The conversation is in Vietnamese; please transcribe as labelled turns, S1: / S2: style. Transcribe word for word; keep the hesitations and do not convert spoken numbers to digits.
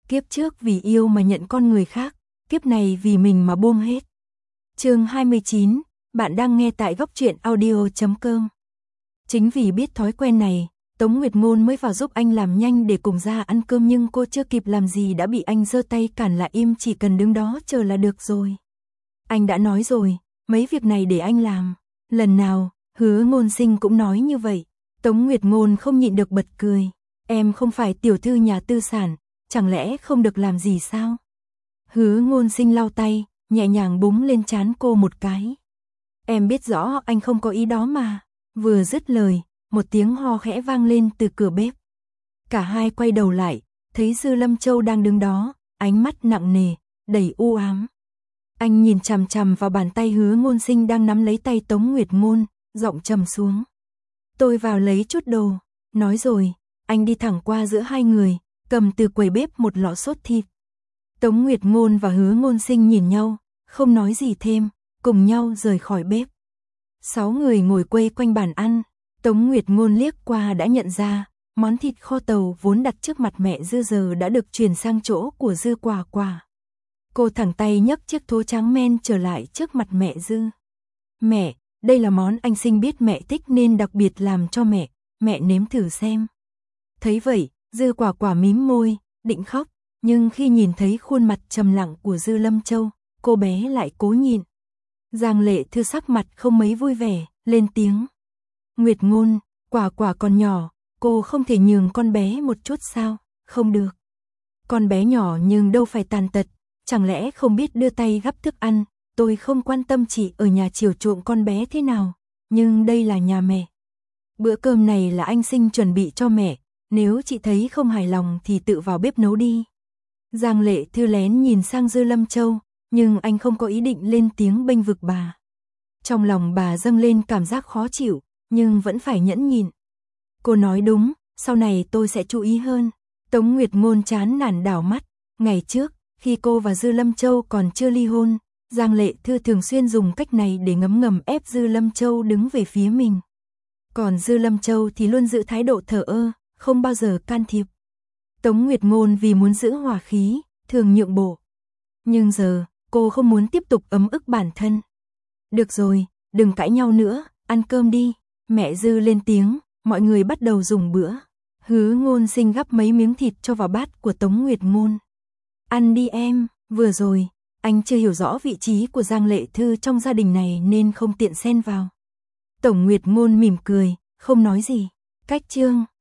S1: Kiếp trước vì yêu mà nhận con người khác, kiếp này vì mình mà buông hết. Chương hai mươi chín, bạn đang nghe tại góc truyện audio chấm com. Chính vì biết thói quen này, Tống Nguyệt Ngôn mới vào giúp anh làm nhanh để cùng ra ăn cơm, nhưng cô chưa kịp làm gì đã bị anh giơ tay cản lại, im chỉ cần đứng đó chờ là được rồi. Anh đã nói rồi, mấy việc này để anh làm. Lần nào, Hứa Ngôn Sinh cũng nói như vậy. Tống Nguyệt Ngôn không nhịn được bật cười. Em không phải tiểu thư nhà tư sản, chẳng lẽ không được làm gì sao? Hứa Ngôn Sinh lau tay, nhẹ nhàng búng lên trán cô một cái. Em biết rõ anh không có ý đó mà. Vừa dứt lời, một tiếng ho khẽ vang lên từ cửa bếp. Cả hai quay đầu lại, thấy Dư Lâm Châu đang đứng đó, ánh mắt nặng nề, đầy u ám. Anh nhìn chằm chằm vào bàn tay Hứa Ngôn Sinh đang nắm lấy tay Tống Nguyệt Ngôn, giọng trầm xuống. Tôi vào lấy chút đồ. Nói rồi, anh đi thẳng qua giữa hai người, cầm từ quầy bếp một lọ sốt thịt. Tống Nguyệt Ngôn và Hứa Ngôn Sinh nhìn nhau, không nói gì thêm, cùng nhau rời khỏi bếp. Sáu người ngồi quây quanh bàn ăn. Tống Nguyệt Ngôn liếc qua đã nhận ra, món thịt kho tàu vốn đặt trước mặt mẹ Dư giờ đã được chuyển sang chỗ của Dư Quả Quả. Cô thẳng tay nhấc chiếc thố trắng men trở lại trước mặt mẹ Dư. Mẹ, đây là món anh Sinh biết mẹ thích nên đặc biệt làm cho mẹ, mẹ nếm thử xem. Thấy vậy, Dư Quả Quả mím môi, định khóc, nhưng khi nhìn thấy khuôn mặt trầm lặng của Dư Lâm Châu, cô bé lại cố nhịn. Giang Lệ Thư sắc mặt không mấy vui vẻ, lên tiếng. Nguyệt Ngôn, Quả Quả còn nhỏ, cô không thể nhường con bé một chút sao? Không được. Con bé nhỏ nhưng đâu phải tàn tật, chẳng lẽ không biết đưa tay gắp thức ăn? Tôi không quan tâm chị ở nhà chiều chuộng con bé thế nào, nhưng đây là nhà mẹ. Bữa cơm này là anh Sinh chuẩn bị cho mẹ, nếu chị thấy không hài lòng thì tự vào bếp nấu đi. Giang Lệ Thư lén nhìn sang Dư Lâm Châu, nhưng anh không có ý định lên tiếng bênh vực bà. Trong lòng bà dâng lên cảm giác khó chịu, nhưng vẫn phải nhẫn nhịn. Cô nói đúng, sau này tôi sẽ chú ý hơn. Tống Nguyệt Ngôn chán nản đảo mắt. Ngày trước, khi cô và Dư Lâm Châu còn chưa ly hôn, Giang Lệ Thư thường xuyên dùng cách này để ngấm ngầm ép Dư Lâm Châu đứng về phía mình. Còn Dư Lâm Châu thì luôn giữ thái độ thờ ơ, không bao giờ can thiệp. Tống Nguyệt Ngôn vì muốn giữ hòa khí, thường nhượng bộ. Nhưng giờ, cô không muốn tiếp tục ấm ức bản thân. Được rồi, đừng cãi nhau nữa, ăn cơm đi. Mẹ Dư lên tiếng, mọi người bắt đầu dùng bữa. Hứa Ngôn Sinh gắp mấy miếng thịt cho vào bát của Tống Nguyệt Ngôn. Ăn đi em, vừa rồi, anh chưa hiểu rõ vị trí của Giang Lệ Thư trong gia đình này nên không tiện xen vào. Tổng Nguyệt Ngôn mỉm cười, không nói gì. Cách chương